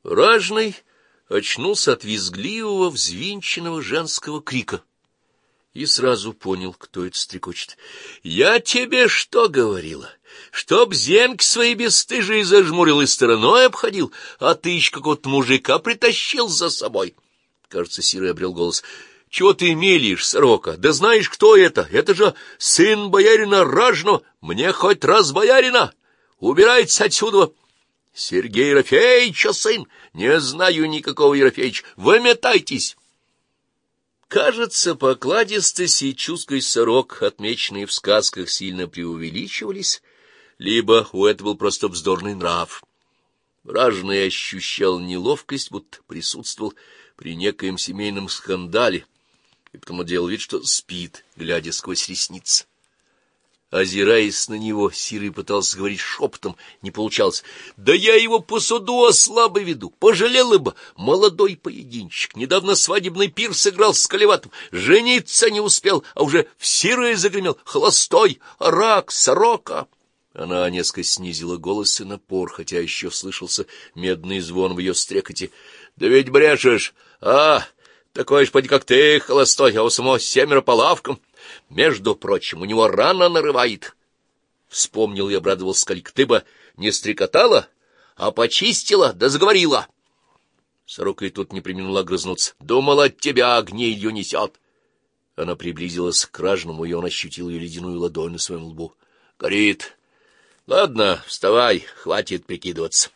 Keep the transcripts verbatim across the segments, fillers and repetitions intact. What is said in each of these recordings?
Ражный очнулся от визгливого, взвинченного женского крика и сразу понял, кто это стрекочет. — Я тебе что говорила? Чтоб зенки свои бесстыжие зажмурил и стороной обходил, а ты еще какого-то мужика притащил за собой. Кажется, Сирый обрел голос. — Чего ты мелешь, сорока? Да знаешь, кто это? Это же сын боярина Ражного. Мне хоть раз боярина. Убирайтесь отсюда. — Сергей Ерофеича сын. Не знаю никакого Ерофеича. Выметайтесь. Кажется, покладистость и чуткость сорок, отмеченные в сказках, сильно преувеличивались, либо у этого был просто вздорный нрав. Ражный ощущал неловкость, будто присутствовал при некоем семейном скандале, и потому делал вид, что спит, глядя сквозь ресницы. Озираясь на него, Сирый пытался говорить шепотом, не получалось. — Да я его по суду ослабо веду, пожалел бы, молодой поединчик, недавно свадебный пир сыграл с Колеватым, жениться не успел, а уже в Сирое загремел, холостой, рак, сорока. Она несколько снизила голос и напор, хотя еще слышался медный звон в ее стрекоте. — Да ведь брешешь, а, такой ж поди как ты, холостой, а у самого семеро по лавкам. Между прочим, у него рана нарывает. Вспомнил и обрадовался Скалик. Ты бы не стрекотала, а почистила, да заговорила. Сорока и тут не преминула грызнуться. Думала, от тебя гнилью несет. Она приблизилась к Ражному, и он ощутил ее ледяную ладонь на своем лбу. Горит. Ладно, вставай, хватит прикидываться.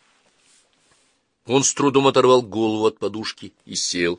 Он с трудом оторвал голову от подушки и сел.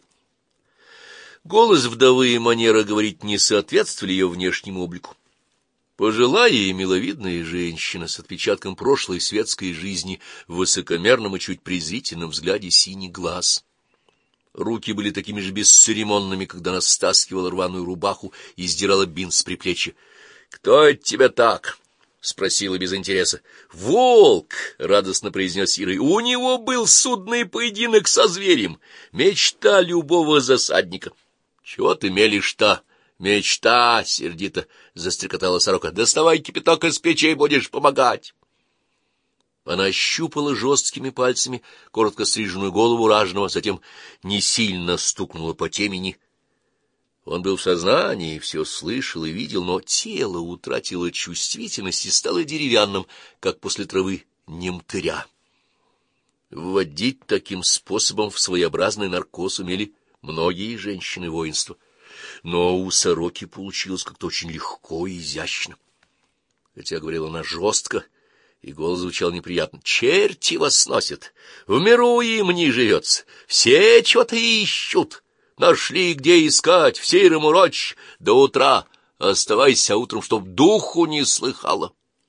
Голос вдовы и манера говорить не соответствовали ее внешнему облику. Пожилая и миловидная женщина с отпечатком прошлой светской жизни в высокомерном и чуть презрительном взгляде синий глаз. Руки были такими же бесцеремонными, когда она стаскивала рваную рубаху и сдирала бинт с приплечья. — Кто это тебя так? — спросила без интереса. — Волк! — радостно произнес Сирый. — У него был судный поединок со зверем. Мечта любого засадника. — Чего ты мелешь-то? Мечта! — сердито застрекотала сорока. — Доставай кипяток из печи и будешь помогать. Она ощупала жесткими пальцами коротко стриженную голову Ражного, затем не сильно стукнула по темени. Он был в сознании, все слышал и видел, но тело утратило чувствительность и стало деревянным, как после травы немтыря. Вводить таким способом в своеобразный наркоз умели многие женщины воинства, но у сороки получилось как-то очень легко и изящно. Хотя говорила она жестко, и голос звучал неприятно. «Черти вас сносят! В миру им не живется! Все чего-то ищут! Нашли, где искать, в сером уроч до утра! Оставайся утром, чтоб духу не слыхала!»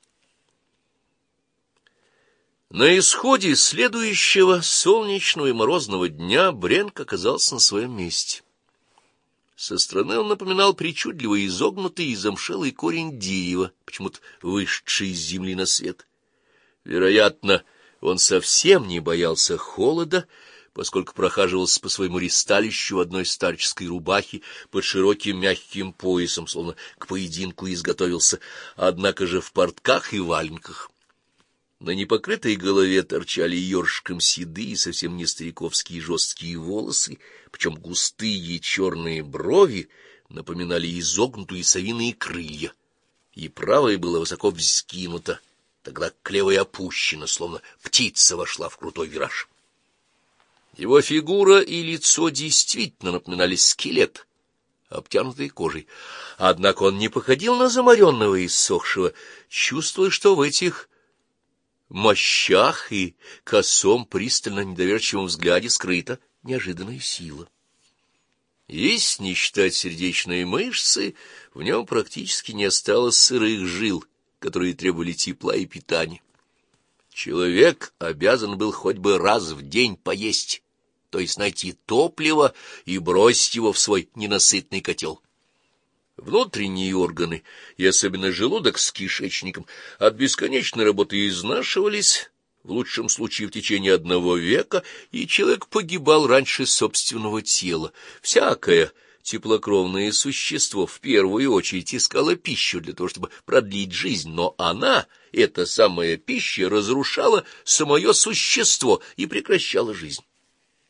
На исходе следующего солнечного и морозного дня Бренк оказался на своем месте. Со стороны он напоминал причудливо изогнутый и замшелый корень дерева, почему-то вышедший из земли на свет. Вероятно, он совсем не боялся холода, поскольку прохаживался по своему ристалищу в одной старческой рубахе под широким мягким поясом, словно к поединку изготовился, однако же в портках и валенках. На непокрытой голове торчали ёршиком седые, совсем не стариковские жесткие волосы, причем густые черные брови напоминали изогнутые совиные крылья, и правое было высоко вскинуто, тогда к левой опущено, словно птица вошла в крутой вираж. Его фигура и лицо действительно напоминали скелет, обтянутый кожей, однако он не походил на заморенного и иссохшего, чувствуя, что в этих мощах и косом, пристально недоверчивом взгляде скрыта неожиданная сила. Если не считать сердечные мышцы, в нем практически не осталось сырых жил, которые требовали тепла и питания. Человек обязан был хоть бы раз в день поесть, то есть найти топливо и бросить его в свой ненасытный котел. Внутренние органы, и особенно желудок с кишечником, от бесконечной работы изнашивались, в лучшем случае в течение одного века, и человек погибал раньше собственного тела. Всякое теплокровное существо в первую очередь искало пищу для того, чтобы продлить жизнь, но она, эта самая пища, разрушала самое существо и прекращала жизнь.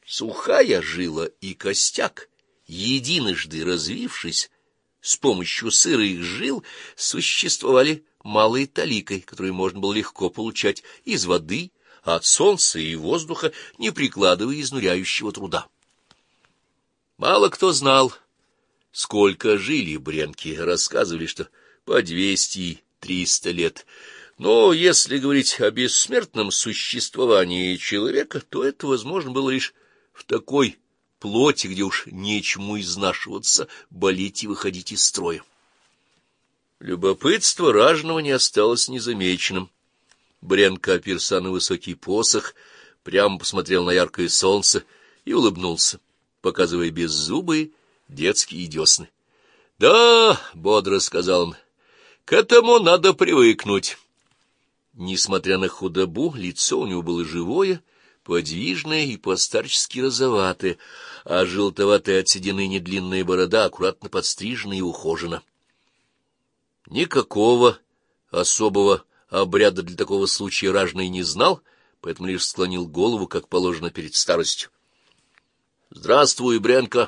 Сухая жила и костяк, единожды развившись, с помощью сырых жил существовали малой таликой, которую можно было легко получать из воды, от солнца и воздуха, не прикладывая изнуряющего труда. Мало кто знал, сколько жили бренки, рассказывали, что по двести-триста лет. Но если говорить о бессмертном существовании человека, то это возможно было лишь в такой плоти, где уж нечему изнашиваться, болеть и выходить из строя. Любопытство ражного не осталось незамеченным. Бренка оперся на высокий посох, прямо посмотрел на яркое солнце и улыбнулся, показывая беззубые детские десны. — Да, — бодро сказал он, — к этому надо привыкнуть. Несмотря на худобу, лицо у него было живое, подвижное и по-старчески розоватое, а желтоватая от седины недлинная борода аккуратно подстрижена и ухожена. Никакого особого обряда для такого случая ражный не знал, поэтому лишь склонил голову, как положено перед старостью. — Здравствуй, Бренка!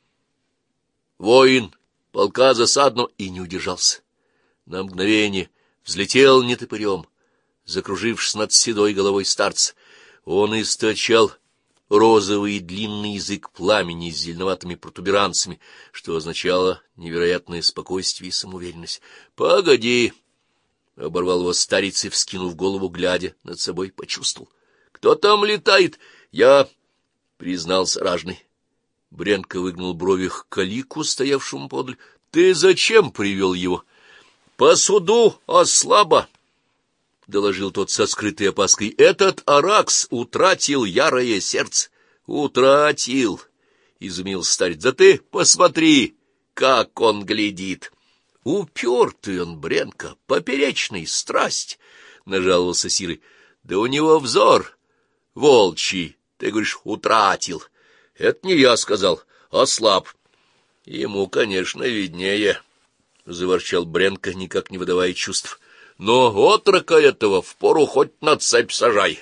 Воин полка засадно, и не удержался. На мгновение взлетел нетопырем, закружившись над седой головой старца. Он источал розовый длинный язык пламени с зеленоватыми протуберанцами, что означало невероятное спокойствие и самоуверенность. — Погоди! — оборвал его старец и, вскинув голову, глядя над собой, почувствовал. — Кто там летает? — Я, — признался ражный. Бренка выгнул брови к Калику, стоявшему подле. — Ты зачем привел его? — По суду ослаба, — доложил тот со скрытой опаской. — Этот Аракс утратил ярое сердце. — Утратил, — изумился старец. — Да ты посмотри, как он глядит. — Упертый он, Бренка, поперечный, страсть, — нажаловался Сирый. — Да у него взор волчий, ты говоришь, утратил. — Это не я сказал, ослаб. — Ему, конечно, виднее, — заворчал Бренка, никак не выдавая чувств. — Но отрока этого впору хоть на цепь сажай.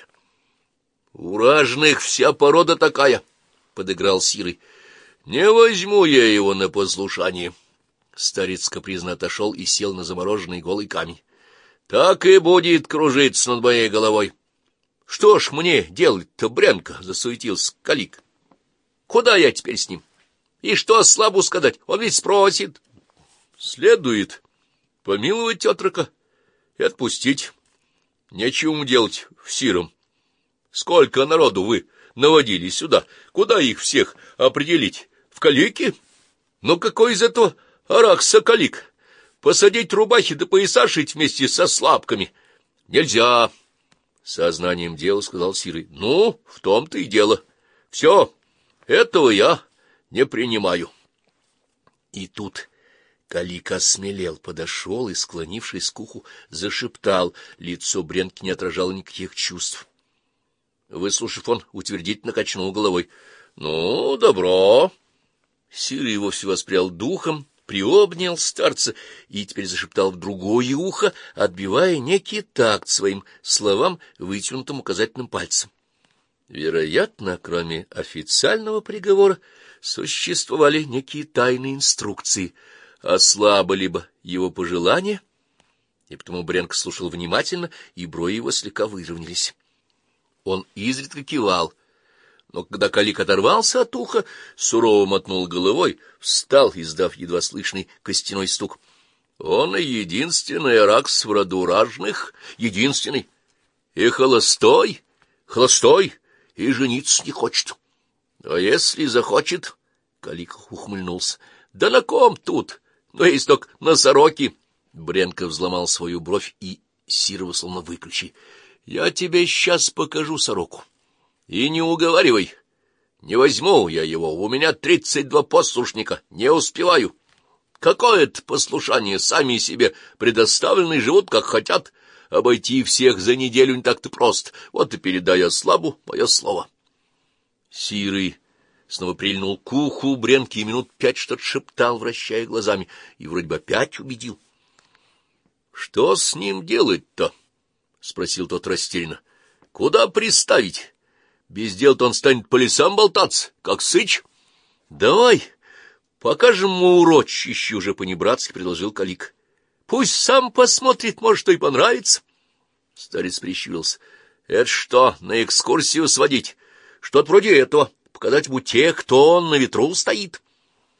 — У ражных вся порода такая, — подыграл Сирый. — Не возьму я его на послушание. Старец капризно отошел и сел на замороженный голый камень. — Так и будет кружиться над моей головой. — Что ж мне делать-то, Бренка? — засуетился Калик. — Куда я теперь с ним? И что слабу сказать? Он ведь спросит. — Следует помиловать отрока и отпустить. Нечего ему делать в Сиром. Сколько народу вы наводили сюда? Куда их всех определить? В Калике? Ну какой из этого Аракса Калик? Посадить рубахи да пояса шить вместе со слабками? Нельзя, — сознанием дела сказал Сирый. Ну, в том-то и дело. Все, этого я не принимаю. И тут Калик осмелел, подошел и, склонившись к уху, зашептал. Лицо Бренки не отражало никаких чувств. Выслушав, он утвердительно качнул головой. — Ну, добро. Сирый вовсе воспрял духом, приобнял старца и теперь зашептал в другое ухо, отбивая некий такт своим словам вытянутым указательным пальцем. Вероятно, кроме официального приговора, существовали некие тайные инструкции, а слабо либо его пожелания, и потому Бренк слушал внимательно, и брови его слегка выровнялись. Он изредка кивал, но когда Калик оторвался от уха, сурово мотнул головой, встал, издав едва слышный костяной стук. Он и единственный Аракс в роду ражных, единственный, и холостой, холостой, и жениться не хочет. А если захочет, Калик ухмыльнулся, да на ком тут? Ну, есть только на сороке. Бренка взломал свою бровь и Сирова словно выключи. Я тебе сейчас покажу сороку. И не уговаривай. Не возьму я его, у меня тридцать два послушника, не успеваю. Какое это послушание, сами себе предоставлены, живут как хотят. Обойти всех за неделю не так-то просто. Вот и передай ослабу мое слово. Сирый снова прильнул к уху Бренки и минут пять что-то шептал, вращая глазами, и вроде бы опять убедил. — Что с ним делать-то? — спросил тот растерянно. — Куда приставить? Без дела-то он станет по лесам болтаться, как сыч. Давай покажем ему урочище, уже по-небратски предложил Калик. Пусть сам посмотрит, может, что и понравится. Старец прищурился. Это что, на экскурсию сводить? Что-то вроде этого. Показать ему тех, кто на ветру стоит.